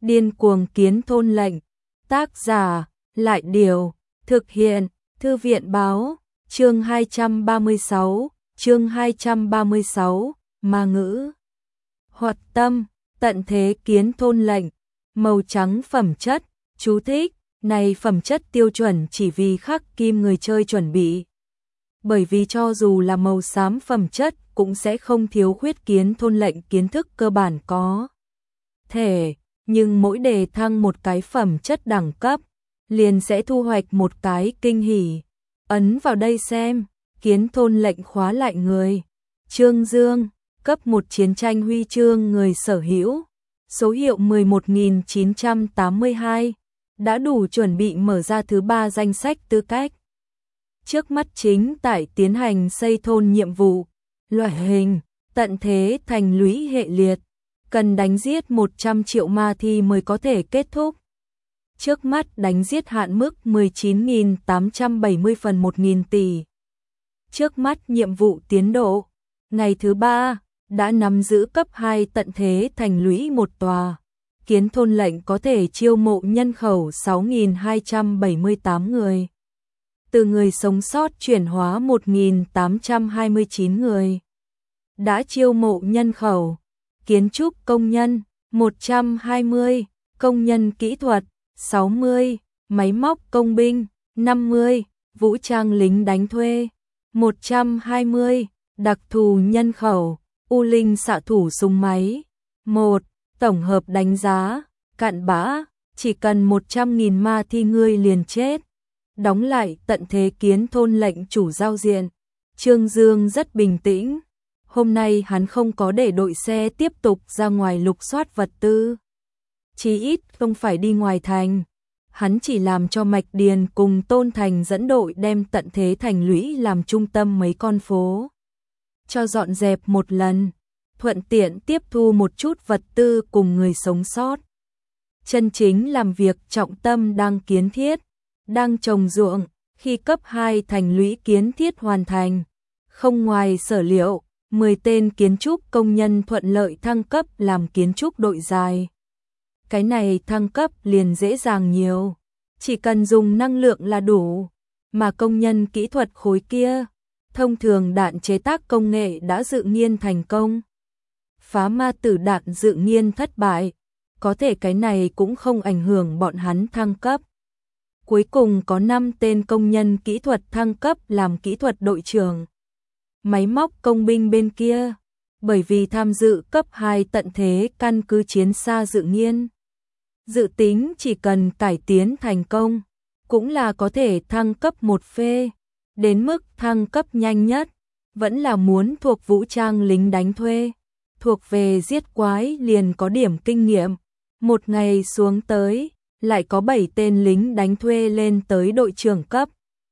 Điên cuồng kiến thôn lệnh. Tác giả, Lại Điều. Thực hiện, Thư viện Báo. Chương 236, Ma ngữ. Hoạt tâm, tận thế kiến thôn lệnh. Màu trắng phẩm chất. Chú thích, này phẩm chất tiêu chuẩn chỉ vì khắc kim người chơi chuẩn bị. Bởi vì cho dù là màu xám phẩm chất cũng sẽ không thiếu khuyết kiến thôn lệnh kiến thức cơ bản có thể, nhưng mỗi đề thăng một cái phẩm chất đẳng cấp, liền sẽ thu hoạch một cái kinh hỉ. Ấn vào đây xem, kiến thôn lệnh khóa lại người. Trương Dương, cấp 1 chiến tranh huy chương người sở hữu, số hiệu 11.982, đã đủ chuẩn bị mở ra thứ 3 danh sách tư cách. Trước mắt chính tại tiến hành xây thôn nhiệm vụ, loại hình, tận thế thành lũy hệ liệt, cần đánh giết 100 triệu ma thi mới có thể kết thúc. Trước mắt đánh giết hạn mức 19.870 phần 1.000 tỷ. Trước mắt nhiệm vụ tiến độ, ngày thứ 3, đã nắm giữ cấp 2 tận thế thành lũy một tòa. Kiến thôn lệnh có thể chiêu mộ nhân khẩu 6.278 người. Từ người sống sót chuyển hóa 1.829 người. Đã chiêu mộ nhân khẩu, kiến trúc công nhân, 120, công nhân kỹ thuật, 60, máy móc công binh, 50, vũ trang lính đánh thuê, 120, đặc thù nhân khẩu, U Linh xạ thủ súng máy. 1. Tổng hợp đánh giá, cặn bã, chỉ cần 100.000 ma thi ngươi liền chết. Đóng lại tận thế kiến thôn lệnh chủ giao diện. Trương Dương rất bình tĩnh. Hôm nay hắn không có để đội xe tiếp tục ra ngoài lục soát vật tư. Chí ít không phải đi ngoài thành. Hắn chỉ làm cho Mạch Điền cùng Tôn Thành dẫn đội đem tận thế thành lũy làm trung tâm mấy con phố. Cho dọn dẹp một lần, thuận tiện tiếp thu một chút vật tư cùng người sống sót. Chân chính làm việc trọng tâm đang kiến thiết, đang trồng ruộng, khi cấp 2 thành lũy kiến thiết hoàn thành. Không ngoài sở liệu, 10 tên kiến trúc công nhân thuận lợi thăng cấp làm kiến trúc đội dài. Cái này thăng cấp liền dễ dàng nhiều, chỉ cần dùng năng lượng là đủ, mà công nhân kỹ thuật khối kia, thông thường đạn chế tác công nghệ đã dự nghiên thành công. Phá ma tử đạn dự nghiên thất bại, có thể cái này cũng không ảnh hưởng bọn hắn thăng cấp. Cuối cùng có 5 tên công nhân kỹ thuật thăng cấp làm kỹ thuật đội trưởng. Máy móc công binh bên kia, bởi vì tham dự cấp 2 tận thế căn cứ chiến xa dự nghiên. Dự tính chỉ cần cải tiến thành công, cũng là có thể thăng cấp một phê. Đến mức thăng cấp nhanh nhất, vẫn là muốn thuộc vũ trang lính đánh thuê. Thuộc về giết quái liền có điểm kinh nghiệm. Một ngày xuống tới, lại có 7 tên lính đánh thuê lên tới đội trưởng cấp.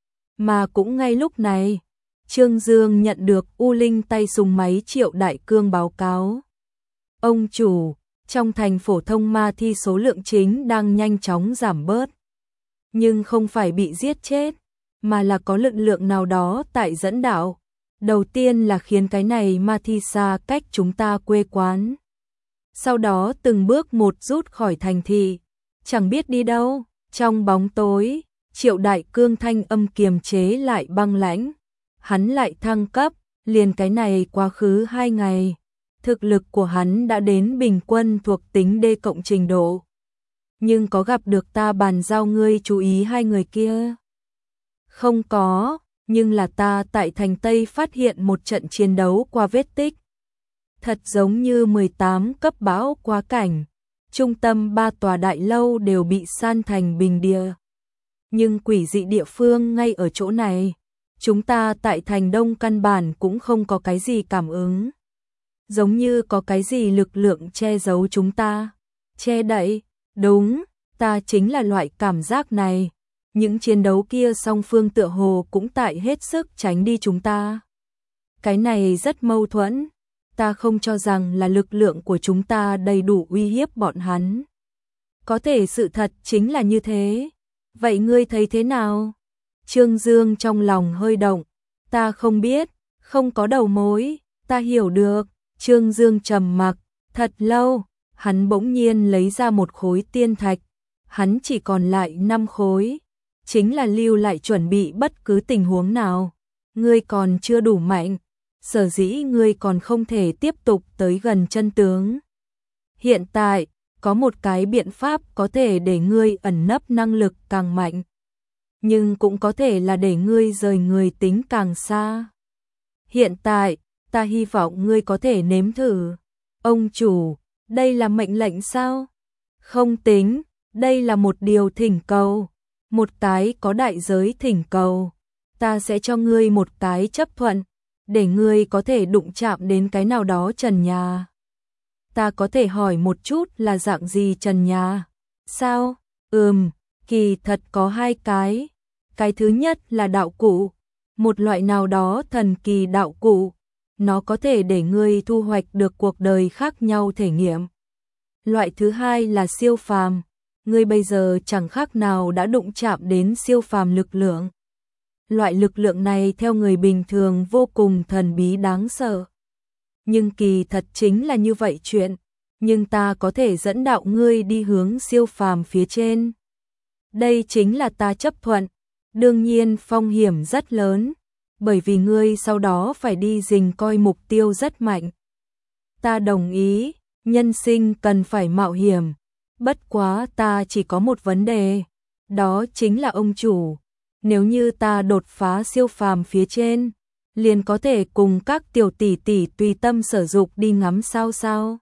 Mà cũng ngay lúc này, Trương Dương nhận được U Linh tay súng máy Triệu Đại Cương báo cáo. Ông chủ, trong thành phổ thông ma thi số lượng chính đang nhanh chóng giảm bớt. Nhưng không phải bị giết chết, mà là có lực lượng nào đó tại dẫn đạo. Đầu tiên là khiến cái này ma thi xa cách chúng ta quê quán. Sau đó từng bước một rút khỏi thành thị, chẳng biết đi đâu. Trong bóng tối, Triệu Đại Cương thanh âm kiềm chế lại băng lãnh. Hắn lại thăng cấp, liền cái này quá khứ 2 ngày. Thực lực của hắn đã đến bình quân thuộc tính D cộng trình độ. Nhưng có gặp được ta bàn giao ngươi chú ý 2 người kia? Không có, nhưng là ta tại thành Tây phát hiện một trận chiến đấu qua vết tích. Thật giống như 18 cấp bão quá cảnh. Trung tâm 3 tòa đại lâu đều bị san thành bình địa. Nhưng quỷ dị địa phương ngay ở chỗ này. Chúng ta tại thành Đông căn bản cũng không có cái gì cảm ứng. Giống như có cái gì lực lượng che giấu chúng ta. Che đậy, đúng, ta chính là loại cảm giác này. Những chiến đấu kia song phương tựa hồ cũng tại hết sức tránh đi chúng ta. Cái này rất mâu thuẫn. Ta không cho rằng là lực lượng của chúng ta đầy đủ uy hiếp bọn hắn. Có thể sự thật chính là như thế. Vậy ngươi thấy thế nào? Trương Dương trong lòng hơi động. Ta không biết, không có đầu mối, ta hiểu được. Trương Dương trầm mặc, thật lâu, Hắn bỗng nhiên lấy ra một khối tiên thạch, hắn chỉ còn lại 5 khối, chính là lưu lại chuẩn bị bất cứ tình huống nào. Ngươi còn chưa đủ mạnh, sở dĩ ngươi còn không thể tiếp tục tới gần chân tướng. Hiện tại, có một cái biện pháp có thể để ngươi ẩn nấp năng lực càng mạnh, nhưng cũng có thể là để ngươi rời người tính càng xa. Hiện tại, ta hy vọng ngươi có thể nếm thử. Ông chủ, đây là mệnh lệnh sao? Không tính, đây là một điều thỉnh cầu, một cái có đại giới thỉnh cầu. Ta sẽ cho ngươi một cái chấp thuận, để ngươi có thể đụng chạm đến cái nào đó trần nhà. Ta có thể hỏi một chút là dạng gì trần nhà? Sao? Kỳ thật có 2 cái. Cái thứ nhất là đạo cụ, một loại nào đó thần kỳ đạo cụ. Nó có thể để ngươi thu hoạch được cuộc đời khác nhau thể nghiệm. Loại thứ hai là siêu phàm. Ngươi bây giờ chẳng khác nào đã đụng chạm đến siêu phàm lực lượng. Loại lực lượng này theo người bình thường vô cùng thần bí đáng sợ. Nhưng kỳ thật chính là như vậy chuyện. Nhưng ta có thể dẫn đạo ngươi đi hướng siêu phàm phía trên. Đây chính là ta chấp thuận. Đương nhiên phong hiểm rất lớn, bởi vì ngươi sau đó phải đi rình coi mục tiêu rất mạnh. Ta đồng ý, nhân sinh cần phải mạo hiểm. Bất quá ta chỉ có một vấn đề, đó chính là ông chủ. Nếu như ta đột phá siêu phàm phía trên, liền có thể cùng các tiểu tỷ tỷ tùy tâm sở dục đi ngắm sao sao.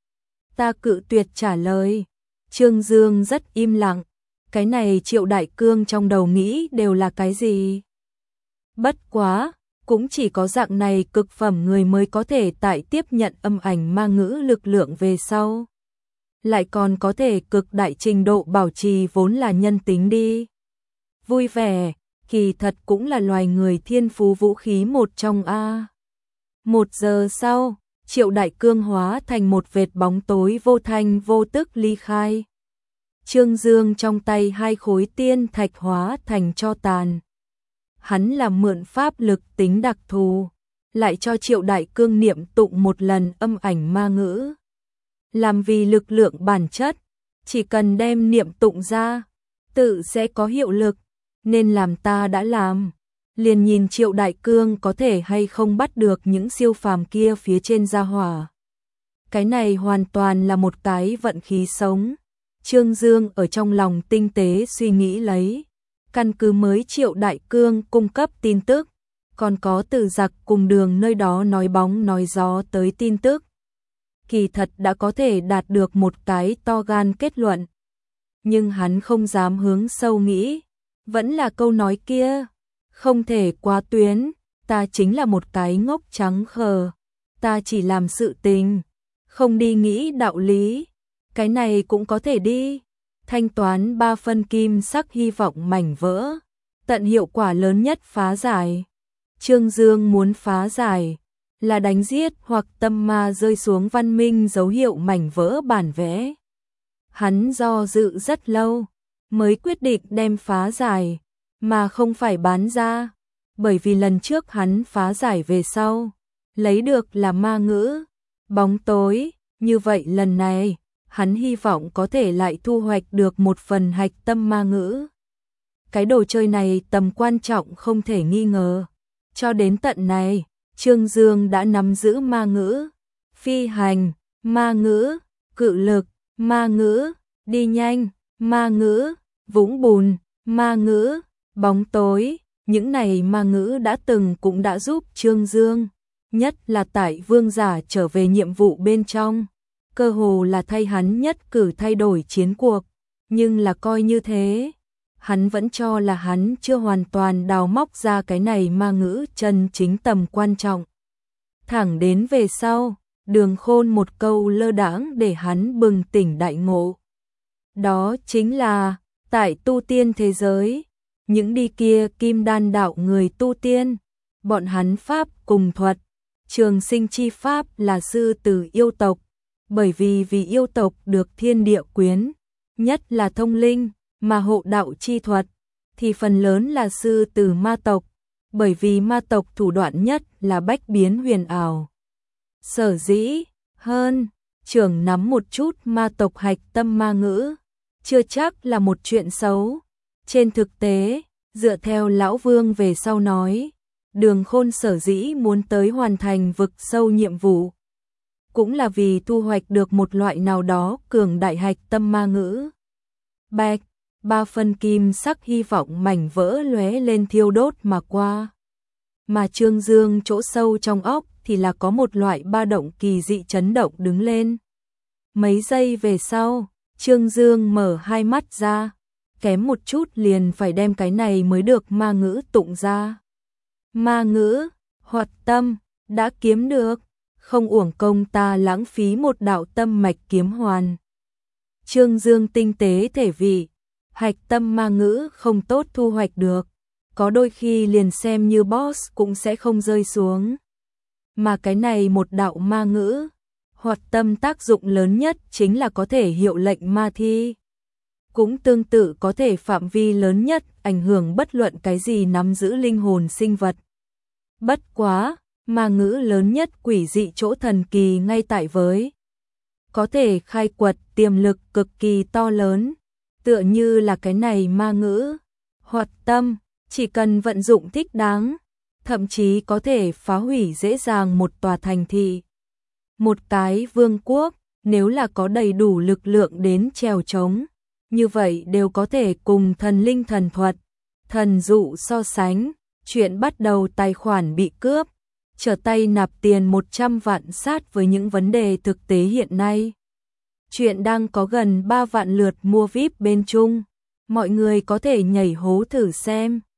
Ta cự tuyệt trả lời. Trương Dương rất im lặng. Cái này Triệu Đại Cương trong đầu nghĩ đều là cái gì? Bất quá, cũng chỉ có dạng này cực phẩm người mới có thể tại tiếp nhận âm ảnh ma ngữ lực lượng về sau. Lại còn có thể cực đại trình độ bảo trì vốn là nhân tính đi. Vui vẻ, kỳ thật cũng là loài người thiên phú vũ khí một trong A. 1 giờ sau, Triệu Đại Cương hóa thành một vệt bóng tối vô thanh vô tức ly khai. Trương Dương trong tay 2 khối tiên thạch hóa thành tro tàn. Hắn là mượn pháp lực tính đặc thù, lại cho Triệu Đại Cương niệm tụng một lần âm ảnh ma ngữ. Làm vì lực lượng bản chất, chỉ cần đem niệm tụng ra, tự sẽ có hiệu lực, nên làm ta đã làm. Liền nhìn Triệu Đại Cương có thể hay không bắt được những siêu phàm kia phía trên gia hỏa. Cái này hoàn toàn là một cái vận khí sống. Trương Dương ở trong lòng tinh tế suy nghĩ lấy, căn cứ mới Triệu Đại Cương cung cấp tin tức, còn có từ giặc cùng đường nơi đó nói bóng nói gió tới tin tức. Kỳ thật đã có thể đạt được một cái to gan kết luận. Nhưng hắn không dám hướng sâu nghĩ, vẫn là câu nói kia, không thể quá tuyến, ta chính là một cái ngốc trắng khờ, ta chỉ làm sự tình, không đi nghĩ đạo lý. Cái này cũng có thể đi. Thanh toán 3 phân kim sắc hy vọng mảnh vỡ. Tận hiệu quả lớn nhất phá giải. Trương Dương muốn phá giải là đánh giết hoặc tâm ma rơi xuống văn minh dấu hiệu mảnh vỡ bản vẽ. Hắn do dự rất lâu mới quyết định đem phá giải, mà không phải bán ra. Bởi vì lần trước hắn phá giải về sau, lấy được là ma ngữ, bóng tối. Như vậy lần này, hắn hy vọng có thể lại thu hoạch được một phần hạch tâm ma ngữ. Cái đồ chơi này tầm quan trọng không thể nghi ngờ. Cho đến tận này, Trương Dương đã nắm giữ ma ngữ, phi hành, ma ngữ, cự lực, ma ngữ, đi nhanh, ma ngữ, vũng bùn, ma ngữ, bóng tối. Những này ma ngữ đã từng cũng đã giúp Trương Dương, nhất là tại vương giả trở về nhiệm vụ bên trong. Cơ hồ là thay hắn nhất cử thay đổi chiến cuộc, nhưng là coi như thế, hắn vẫn cho là hắn chưa hoàn toàn đào móc ra cái này ma ngữ chân chính tầm quan trọng. Thẳng đến về sau, Đường Khôn một câu lơ đãng để hắn bừng tỉnh đại ngộ. Đó chính là, tại tu tiên thế giới, những đi kia kim đan đạo người tu tiên, bọn hắn pháp cùng thuật, trường sinh chi pháp là sư tử yêu tộc. Bởi vì yêu tộc được thiên địa quyến, nhất là thông linh, mà hộ đạo chi thuật, thì phần lớn là sư tử ma tộc, bởi vì ma tộc thủ đoạn nhất là bách biến huyền ảo. Sở dĩ hơn, trưởng nắm một chút ma tộc hạch tâm ma ngữ, chưa chắc là một chuyện xấu. Trên thực tế, dựa theo Lão Vương về sau nói, Đường Khôn sở dĩ muốn tới hoàn thành vực sâu nhiệm vụ, cũng là vì thu hoạch được một loại nào đó cường đại hạch tâm ma ngữ. Bạch, 3 phân kim sắc hy vọng mảnh vỡ lóe lên thiêu đốt mà qua. Mà Trương Dương chỗ sâu trong óc thì là có một loại ba động kỳ dị chấn động đứng lên. Mấy giây về sau, Trương Dương mở hai mắt ra, kém một chút liền phải đem cái này mới được ma ngữ tụng ra. Ma ngữ, hoạt tâm, đã kiếm được, không uổng công ta lãng phí một đạo tâm mạch kiếm hoàn. Trương Dương tinh tế thể vị, hạch tâm ma ngữ không tốt thu hoạch được, có đôi khi liền xem như boss cũng sẽ không rơi xuống. Mà cái này một đạo ma ngữ, hoạt tâm tác dụng lớn nhất chính là có thể hiệu lệnh ma thi. Cũng tương tự có thể phạm vi lớn nhất ảnh hưởng bất luận cái gì nắm giữ linh hồn sinh vật. Bất quá, ma ngữ lớn nhất quỷ dị chỗ thần kỳ ngay tại với. Có thể khai quật tiềm lực cực kỳ to lớn, tựa như là cái này ma ngữ. Hoạt tâm, chỉ cần vận dụng thích đáng, thậm chí có thể phá hủy dễ dàng một tòa thành thị. Một cái vương quốc, nếu là có đầy đủ lực lượng đến trèo trống, như vậy đều có thể cùng thần linh thần thuật, thần dụ so sánh. Chuyện bắt đầu tài khoản bị cướp, trở tay nạp tiền 100 vạn sát với những vấn đề thực tế hiện nay. Chuyện đang có gần 3 vạn lượt mua VIP bên Trung, mọi người có thể nhảy hố thử xem.